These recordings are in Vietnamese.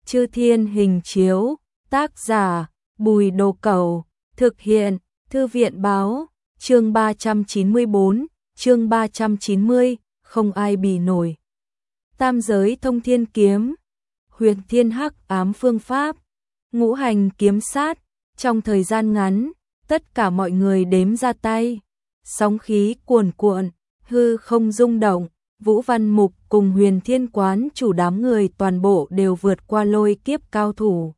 Chư Thiên Hình Chiếu, tác giả Bùi Đồ Cẩu, thực hiện Thư viện Báo, chương 394, chương 390, không ai bì nổi. Tam giới thông thiên kiếm, huyền thiên hắc ám phương pháp, ngũ hành kiếm sát, trong thời gian ngắn, tất cả mọi người đếm ra tay, sóng khí cuồn cuộn, hư không rung động. Vũ Văn Mục cùng Huyền Thiên Quán chủ đám người toàn bộ đều vượt qua lôi kiếp cao thủ.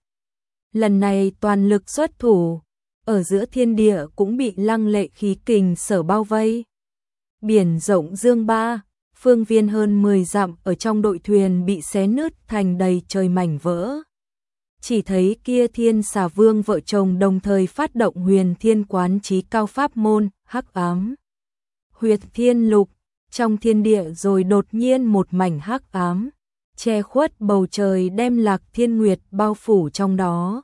Lần này toàn lực xuất thủ, ở giữa thiên địa cũng bị lăng lệ khí kình sở bao vây. Biển rộng dương ba, phương viên hơn 10 dặm ở trong đội thuyền bị xé nứt thành đầy trời mảnh vỡ. Chỉ thấy kia Thiên Xà Vương vợ chồng đồng thời phát động Huyền Thiên Quán chí cao pháp môn, hắc ám. Huyệt Thiên Lục. Trong thiên địa rồi đột nhiên một mảnh hắc ám, che khuất bầu trời đem Lạc Thiên Nguyệt bao phủ trong đó.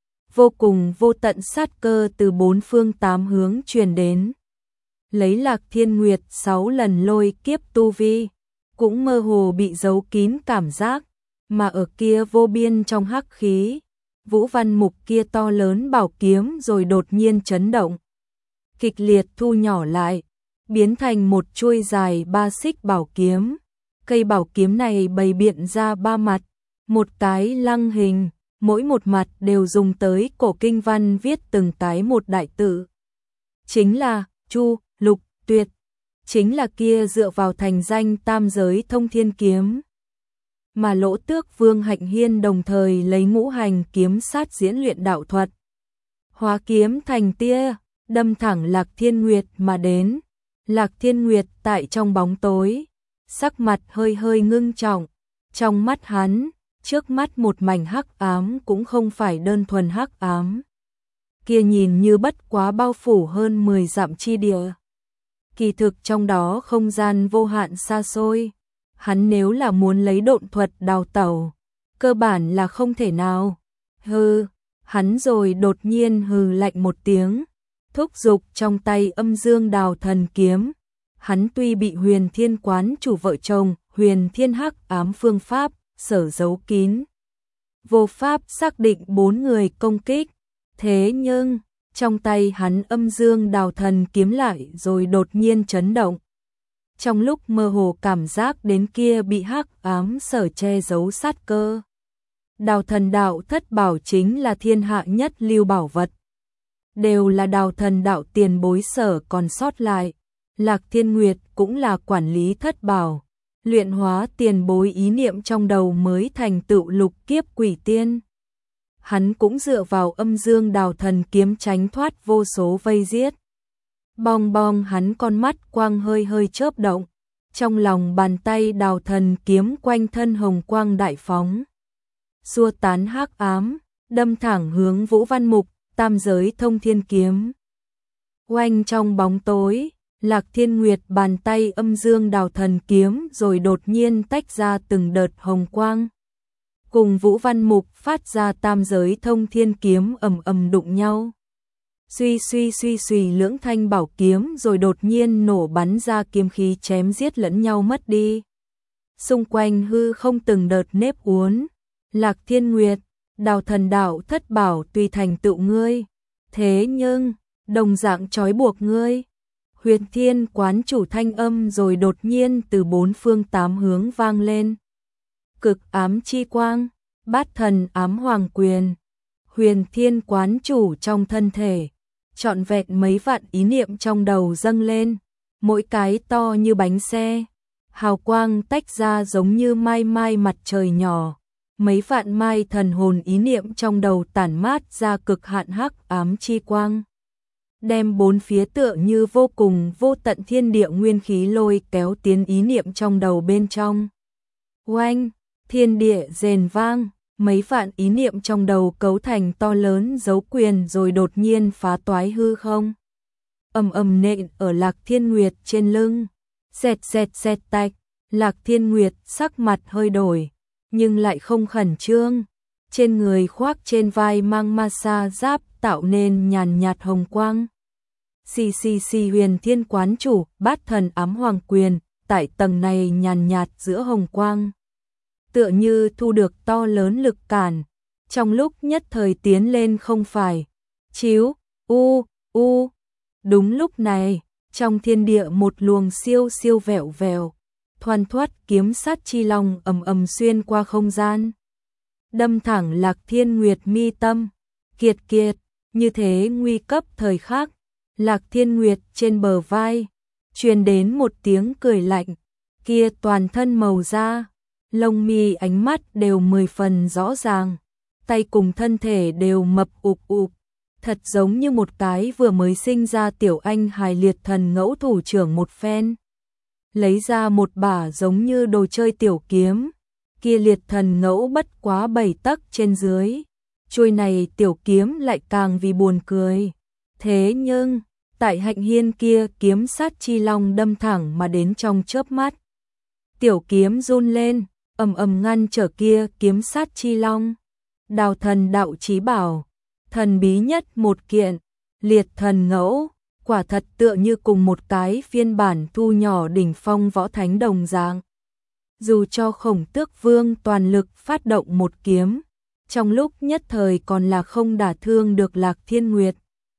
Vô cùng vô tận sát cơ từ bốn phương tám hướng truyền đến. Lấy Lạc Thiên Nguyệt 6 lần lôi kiếp tu vi, cũng mơ hồ bị giấu kín cảm giác, mà ở kia vô biên trong hắc khí, Vũ Văn Mục kia to lớn bảo kiếm rồi đột nhiên chấn động. Kịch liệt thu nhỏ lại, biến thành một chuôi dài 3 xích bảo kiếm. Cây bảo kiếm này bày biện ra 3 mặt, một cái lăng hình, mỗi một mặt đều dùng tới cổ kinh văn viết từng cái một đại tự. Chính là Chu, Lục, Tuyệt, chính là kia dựa vào thành danh tam giới thông thiên kiếm. Mà Lỗ Tước Vương Hạnh Hiên đồng thời lấy ngũ hành kiếm sát diễn luyện đạo thuật. Hóa kiếm thành tia, đâm thẳng Lạc Thiên Nguyệt mà đến. Lạc Thiên Nguyệt tại trong bóng tối, sắc mặt hơi hơi ngưng trọng, trong mắt hắn, trước mắt một mảnh hắc ám cũng không phải đơn thuần hắc ám. Kia nhìn như bất quá bao phủ hơn 10 dặm chi địa. Kỳ thực trong đó không gian vô hạn xa xôi, hắn nếu là muốn lấy độn thuật đào tẩu, cơ bản là không thể nào. Hừ, hắn rồi đột nhiên hừ lạnh một tiếng. Thúc giục trong tay Âm Dương Đào Thần Kiếm. Hắn tuy bị Huyền Thiên Quán chủ vợ chồng Huyền Thiên hắc ám phương pháp sở giấu kín, vô pháp xác định 4 người công kích, thế nhưng trong tay hắn Âm Dương Đào Thần Kiếm lại rồi đột nhiên chấn động. Trong lúc mơ hồ cảm giác đến kia bị hắc ám sở che giấu sát cơ. Đào Thần đạo thất bảo chính là thiên hạ nhất lưu bảo vật, đều là Đào Thần đạo tiền bối sở còn sót lại. Lạc Thiên Nguyệt cũng là quản lý thất bảo, luyện hóa tiền bối ý niệm trong đầu mới thành tựu lục kiếp quỷ tiên. Hắn cũng dựa vào Âm Dương Đào Thần Kiếm tránh thoát vô số vây giết. Bong bong, hắn con mắt quang hơi hơi chớp động, trong lòng bàn tay Đào Thần Kiếm quanh thân hồng quang đại phóng, xua tán hắc ám, đâm thẳng hướng Vũ Văn Mục, tam giới thông thiên kiếm. Oanh, trong bóng tối, Lạc Thiên Nguyệt bàn tay Âm Dương Đào Thần Kiếm rồi đột nhiên tách ra từng đợt hồng quang. Cùng Vũ Văn Mục phát ra tam giới thông thiên kiếm ầm ầm đụng nhau. Suy suy lưỡng thanh bảo kiếm rồi đột nhiên nổ bắn ra kiếm khí chém giết lẫn nhau mất đi. Xung quanh hư không từng đợt nếp uốn. Lạc Thiên Nguyệt, Đào Thần đạo thất bảo tùy thành tựu ngươi, thế nhưng đồng dạng trói buộc ngươi. Huyền Thiên Quán chủ thanh âm rồi đột nhiên từ 4 phương 8 hướng vang lên. Cực ám chi quang, Bát Thần ám hoàng quyền. Huyền Thiên Quán chủ trong thân thể, trọn vẹn mấy vạn ý niệm trong đầu dâng lên, mỗi cái to như bánh xe, hào quang tách ra giống như mai mai mặt trời nhỏ. Mấy vạn mai thần hồn ý niệm trong đầu tản mát ra cực hạn hắc ám chi quang, đem bốn phía tựa như vô cùng vô tận thiên địa nguyên khí lôi kéo tiến ý niệm trong đầu bên trong. Oanh, thiên địa rền vang, mấy vạn ý niệm trong đầu cấu thành to lớn dấu quyền rồi đột nhiên phá toái hư không. Ầm ầm nện ở Lạc Thiên Nguyệt trên lưng, xẹt xẹt xẹt tạch. Lạc Thiên Nguyệt sắc mặt hơi đổi, nhưng lại không khẩn trương. Trên người khoác trên vai mang ma sa giáp tạo nên nhàn nhạt hồng quang. Xì Huyền Thiên Quán chủ, Bát Thần ám hoàng quyền, tại tầng này nhàn nhạt giữa hồng quang. tựa như thu được to lớn lực cản, trong lúc nhất thời tiến lên không phải. Chíu, u. Đúng lúc này, trong thiên địa một luồng siêu siêu vẹo vẹo, thoăn thoắt kiếm sát chi long ầm ầm xuyên qua không gian, đâm thẳng Lạc Thiên Nguyệt mi tâm. Kiệt kiệt, như thế nguy cấp thời khắc, Lạc Thiên Nguyệt trên bờ vai truyền đến một tiếng cười lạnh, kia toàn thân màu da, lông mi ánh mắt đều 10 phần rõ ràng, tay cùng thân thể đều mập ụp ụp, thật giống như một cái vừa mới sinh ra tiểu anh hài liệt thần ngẫu thủ trưởng một phen. Lấy ra một bả giống như đồ chơi tiểu kiếm, kia liệt thần ngẫu bất quá 7 tấc trên dưới, chuôi này tiểu kiếm lại càng vì buồn cười. Thế nhưng, tại Hạnh Hiên kia kiếm sát chi long đâm thẳng mà đến trong chớp mắt, tiểu kiếm run lên, ầm ầm ngăn trở kia kiếm sát chi long. Đào thần đạo chí bảo, thần bí nhất một kiện, liệt thần ngẫu, quả thật tựa như cùng một cái phiên bản thu nhỏ đỉnh phong võ thánh đồng dạng. Dù cho Khổng Tước Vương toàn lực phát động một kiếm, trong lúc nhất thời còn là không đả thương được Lạc Thiên Nguyệt.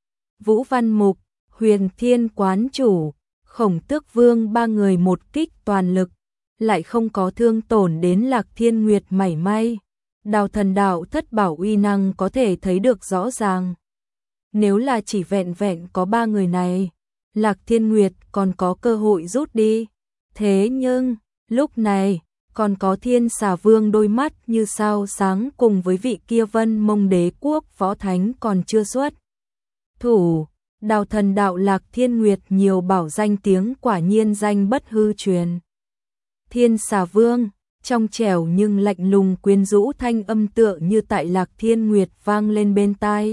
Vũ Văn Mục, Huyền Thiên Quán Chủ, Khổng Tước Vương ba người một kích toàn lực, lại không có thương tổn đến Lạc Thiên Nguyệt mảy may. Đào thần đạo thất bảo uy năng có thể thấy được rõ ràng. Nếu là chỉ vẹn vẹn có ba người này, Lạc Thiên Nguyệt còn có cơ hội rút đi. Thế nhưng, lúc này, còn có Thiên Xà Vương đôi mắt như sao sáng cùng với vị kia Vân Mông Đế Quốc võ thánh còn chưa xuất thủ. Đào thần đạo Lạc Thiên Nguyệt nhiều bảo danh tiếng quả nhiên danh bất hư truyền. Thiên Xà Vương, trong trẻo nhưng lạnh lùng quyến rũ thanh âm tựa như tại Lạc Thiên Nguyệt vang lên bên tai.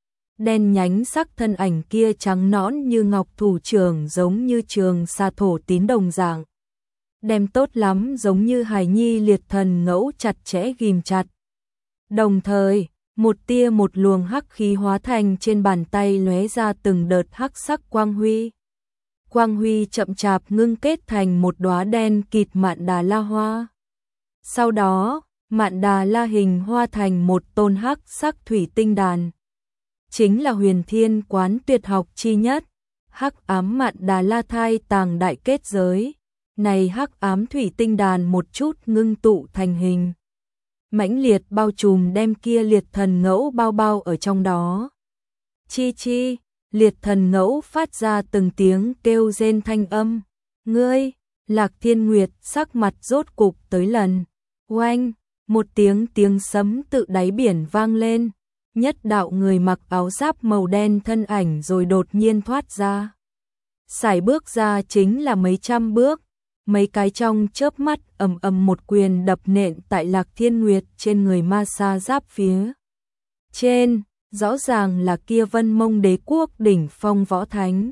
Đen nhánh sắc thân ảnh kia trắng nõn như ngọc thủ trưởng giống như trường sa thổ tín đồng dạng. Đem tốt lắm giống như hài nhi liệt thần ngẫu chặt chẽ ghim chặt. Đồng thời, một tia một luồng hắc khí hóa thành trên bàn tay lóe ra từng đợt hắc sắc quang huy. Quang huy chậm chạp ngưng kết thành một đóa đen kịt mạn đà la hoa. Sau đó, mạn đà la hình hoa thành một tôn hắc sắc thủy tinh đàn. Chính là Huyền Thiên Quán tuyệt học chi nhất, hắc ám mạn đà la thai tàng đại kết giới. Này hắc ám thủy tinh đàn một chút ngưng tụ thành hình. Mãnh liệt bao trùm đem kia liệt thần ngẫu bao bao ở trong đó. Chi chi, liệt thần ngẫu phát ra từng tiếng kêu rên thanh âm. Ngươi, Lạc Thiên Nguyệt sắc mặt rốt cục tới lần. Oanh, một tiếng sấm tự đáy biển vang lên. Nhất đạo người mặc áo giáp màu đen thân ảnh rồi đột nhiên thoát ra. Sải bước ra chính là mấy trăm bước. Mấy cái trong chớp mắt ầm ầm một quyền đập nện tại Lạc Thiên Nguyệt trên người ma sa giáp phía trên, rõ ràng là kia Vân Mông Đế Quốc đỉnh phong võ thánh.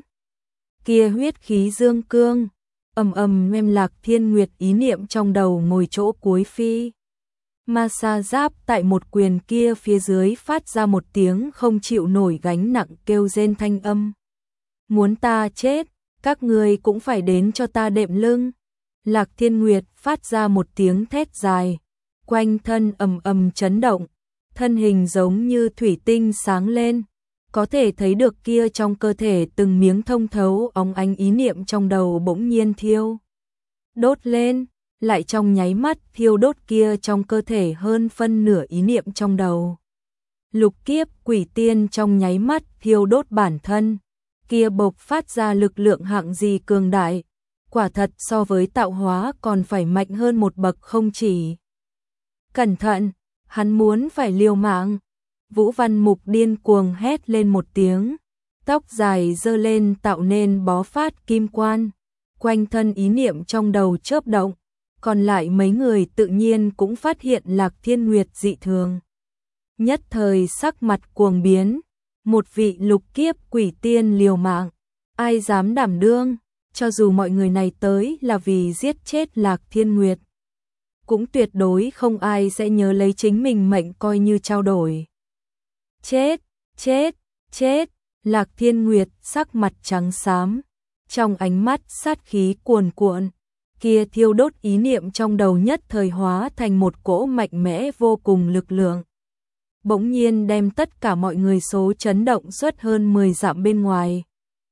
Kia huyết khí dương cương, ầm ầm mem Lạc Thiên Nguyệt ý niệm trong đầu ngồi chỗ cuối phi. Ma sa giáp tại một quyền kia phía dưới phát ra một tiếng không chịu nổi gánh nặng kêu rên thanh âm. Muốn ta chết, các người cũng phải đến cho ta đệm lưng. Lạc Thiên Nguyệt phát ra một tiếng thét dài, quanh thân ầm ầm chấn động, thân hình giống như thủy tinh sáng lên, có thể thấy được kia trong cơ thể từng miếng thông thấu óng ánh ý niệm trong đầu bỗng nhiên thiêu đốt lên, lại trong nháy mắt thiêu đốt kia trong cơ thể hơn phân nửa ý niệm trong đầu. Lục kiếp quỷ tiên trong nháy mắt thiêu đốt bản thân, kia bộc phát ra lực lượng hạng gì cường đại. Quả thật so với tạo hóa còn phải mạnh hơn một bậc không chỉ. Cẩn thận, hắn muốn phải liều mạng. Vũ Văn Mục điên cuồng hét lên một tiếng, tóc dài giơ lên tạo nên bó phát kim quan, quanh thân ý niệm trong đầu chớp động, còn lại mấy người tự nhiên cũng phát hiện Lạc Thiên Nguyệt dị thường. Nhất thời sắc mặt cuồng biến, một vị lục kiếp quỷ tiên liều mạng, ai dám đảm đương? Cho dù mọi người này tới là vì giết chết Lạc Thiên Nguyệt, cũng tuyệt đối không ai sẽ nhớ lấy chính mình mệnh coi như trao đổi. Chết, chết, chết, Lạc Thiên Nguyệt sắc mặt trắng xám, trong ánh mắt sát khí cuồn cuộn, kia thiêu đốt ý niệm trong đầu nhất thời hóa thành một cỗ mạnh mẽ vô cùng lực lượng. Bỗng nhiên đem tất cả mọi người số chấn động suốt hơn 10 dặm bên ngoài.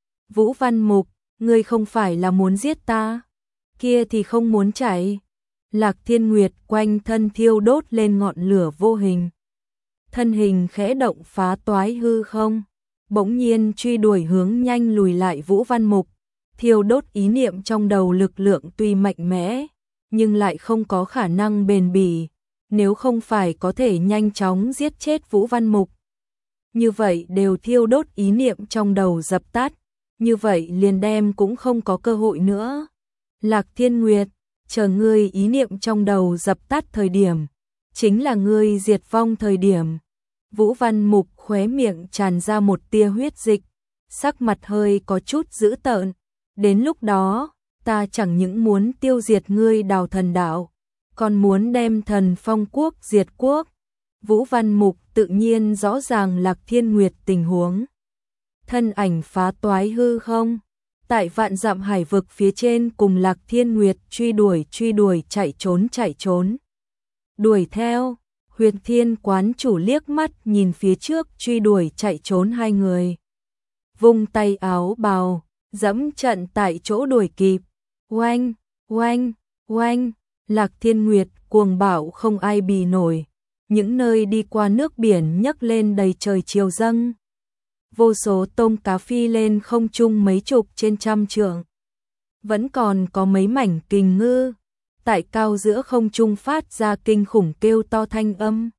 Vũ Văn Mục, ngươi không phải là muốn giết ta? Kia thì không muốn chạy. Lạc Thiên Nguyệt quanh thân thiêu đốt lên ngọn lửa vô hình. Thân hình khẽ động phá toái hư không. Bỗng nhiên truy đuổi hướng nhanh lùi lại Vũ Văn Mục. Thiêu đốt ý niệm trong đầu lực lượng tuy mạnh mẽ, nhưng lại không có khả năng bền bỉ. Nếu không phải có thể nhanh chóng giết chết Vũ Văn Mục, như vậy đều thiêu đốt ý niệm trong đầu dập tắt, như vậy liền đem cũng không có cơ hội nữa. Lạc Thiên Nguyệt, chờ ngươi ý niệm trong đầu dập tắt thời điểm, chính là ngươi diệt vong thời điểm. Vũ Văn Mục khóe miệng tràn ra một tia huyết dịch, sắc mặt hơi có chút dữ tợn. Đến lúc đó, ta chẳng những muốn tiêu diệt ngươi Đào Thần Đạo, còn muốn đem Thần Phong Quốc diệt quốc. Vũ Văn Mục tự nhiên rõ ràng Lạc Thiên Nguyệt tình huống. Thân ảnh phá toái hư không, tại vạn dặm hải vực phía trên cùng Lạc Thiên Nguyệt truy đuổi chạy trốn. Đuổi theo, Huyền Thiên quán chủ liếc mắt nhìn phía trước truy đuổi chạy trốn hai người. Vung tay áo bào, dẫm trận tại chỗ đuổi kịp. Oanh, oanh, oanh, Lạc Thiên Nguyệt cuồng bạo không ai bì nổi. Những nơi đi qua nước biển nhấc lên đầy trời triều dâng. Vô số tôm cá phi lên không trung mấy chục trên trăm trượng. Vẫn còn có mấy mảnh kình ngư tại cao giữa không trung phát ra kinh khủng kêu to thanh âm.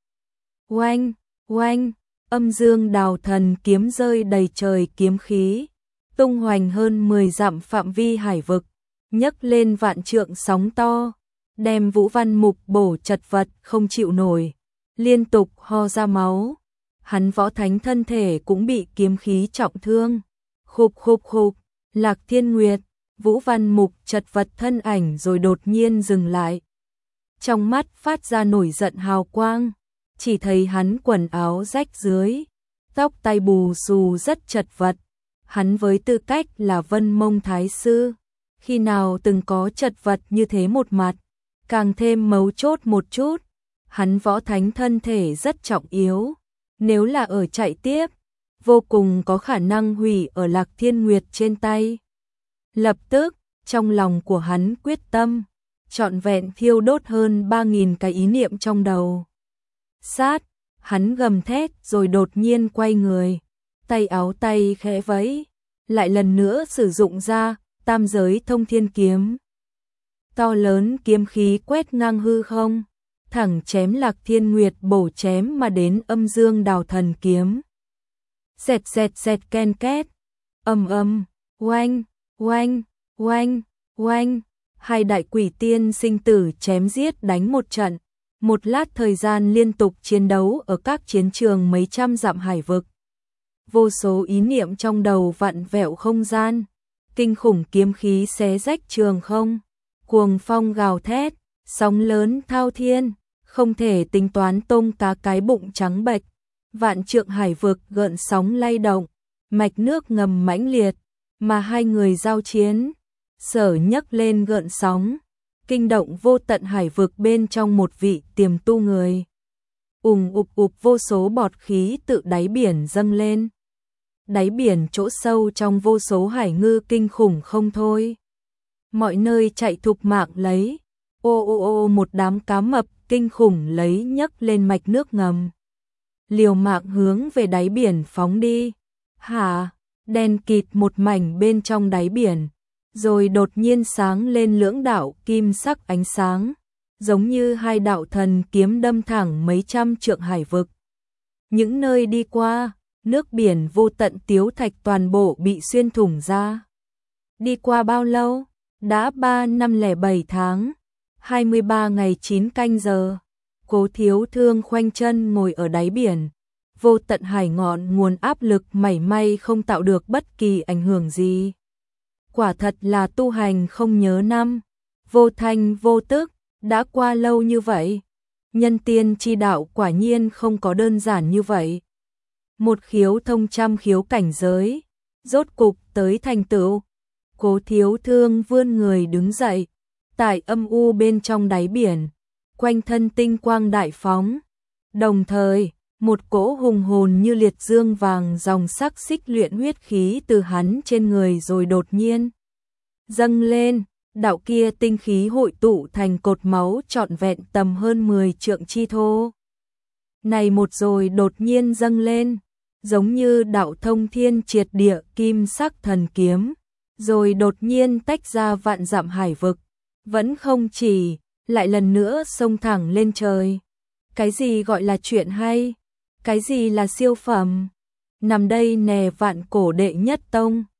Oanh, oanh, âm dương đào thần kiếm rơi đầy trời kiếm khí, tung hoành hơn 10 dặm phạm vi hải vực, nhấc lên vạn trượng sóng to, đem Vũ Văn Mục bổ chật vật không chịu nổi, liên tục ho ra máu. Hắn võ thánh thân thể cũng bị kiếm khí trọng thương. Khục khục khục, Lạc Thiên Nguyệt, Vũ Văn Mục chật vật thân ảnh rồi đột nhiên dừng lại. Trong mắt phát ra nổi giận hào quang, chỉ thấy hắn quần áo rách dưới, tóc tai bù xù rất chật vật. Hắn với tư cách là Vân Mông Thái Sư, khi nào từng có chật vật như thế một mặt, càng thêm mấu chốt một chút. Hắn võ thánh thân thể rất trọng yếu, nếu là ở chạy tiếp, vô cùng có khả năng hủy ở Lạc Thiên Nguyệt trên tay. Lập tức, trong lòng của hắn quyết tâm, trọn vẹn thiêu đốt hơn 3.000 cái ý niệm trong đầu. Sát, hắn gầm thét rồi đột nhiên quay người, tay áo tay khẽ vẫy, lại lần nữa sử dụng ra tam giới thông thiên kiếm. To lớn kiếm khí quét ngang hư không, thẳng chém Lạc Thiên Nguyệt bổ chém mà đến âm dương đào thần kiếm. Xẹt xẹt xẹt ken két, âm, oanh, oanh, oanh, oanh, hai đại quỷ tiên sinh tử chém giết đánh một trận, một lát thời gian liên tục chiến đấu ở các chiến trường mấy trăm dặm hải vực. Vô số ý niệm trong đầu vặn vẹo không gian, kinh khủng kiếm khí xé rách trường không, cuồng phong gào thét, sóng lớn thao thiên, không thể tính toán tôm cá cái bụng trắng bệch, vạn trượng hải vực gợn sóng lay động, mạch nước ngầm mãnh liệt, mà hai người giao chiến, sở nhấc lên gợn sóng, kinh động vô tận hải vực bên trong một vị tiềm tu người. Ục vô số bọt khí tự đáy biển dâng lên. Đáy biển chỗ sâu trong vô số hải ngư kinh khủng không thôi. Mọi nơi chạy thục mạng lấy. Ô một đám cá mập kinh khủng lấy nhấc lên mạch nước ngầm. Liều mạng hướng về đáy biển phóng đi. Hả, đen kịt một mảnh bên trong đáy biển. Rồi đột nhiên sáng lên lưỡng đạo kim sắc ánh sáng. Giống như hai đạo thần kiếm đâm thẳng mấy trăm trượng hải vực. Những nơi đi qua, nước biển vô tận tiếu thạch toàn bộ bị xuyên thủng ra. Đi qua bao lâu? Đã 3 năm lẻ 7 tháng, 23 ngày 9 canh giờ. Cố Thiếu Thương khoanh chân ngồi ở đáy biển. Vô tận hải ngọn nguồn áp lực mảy may không tạo được bất kỳ ảnh hưởng gì. Quả thật là tu hành không nhớ năm, vô thanh vô tức, đã qua lâu như vậy. Nhân tiên chi đạo quả nhiên không có đơn giản như vậy. Một khiếu thông trăm khiếu cảnh giới, rốt cục tới thành tựu. Cố Thiếu Thương vươn người đứng dậy, tại âm u bên trong đáy biển, quanh thân tinh quang đại phóng. Đồng thời, một cỗ hùng hồn như liệt dương vàng dòng sắc xích luyện huyết khí từ hắn trên người rồi đột nhiên dâng lên, đạo kia tinh khí hội tụ thành cột máu trọn vẹn tầm hơn 10 trượng chi thô. Này một rồi đột nhiên dâng lên, giống như đạo thông thiên triệt địa kim sắc thần kiếm, rồi đột nhiên tách ra vạn dặm hải vực, vẫn không chỉ, lại lần nữa xông thẳng lên trời. Cái gì gọi là chuyện hay? Cái gì là siêu phẩm? Nằm đây nè vạn cổ đệ nhất tông,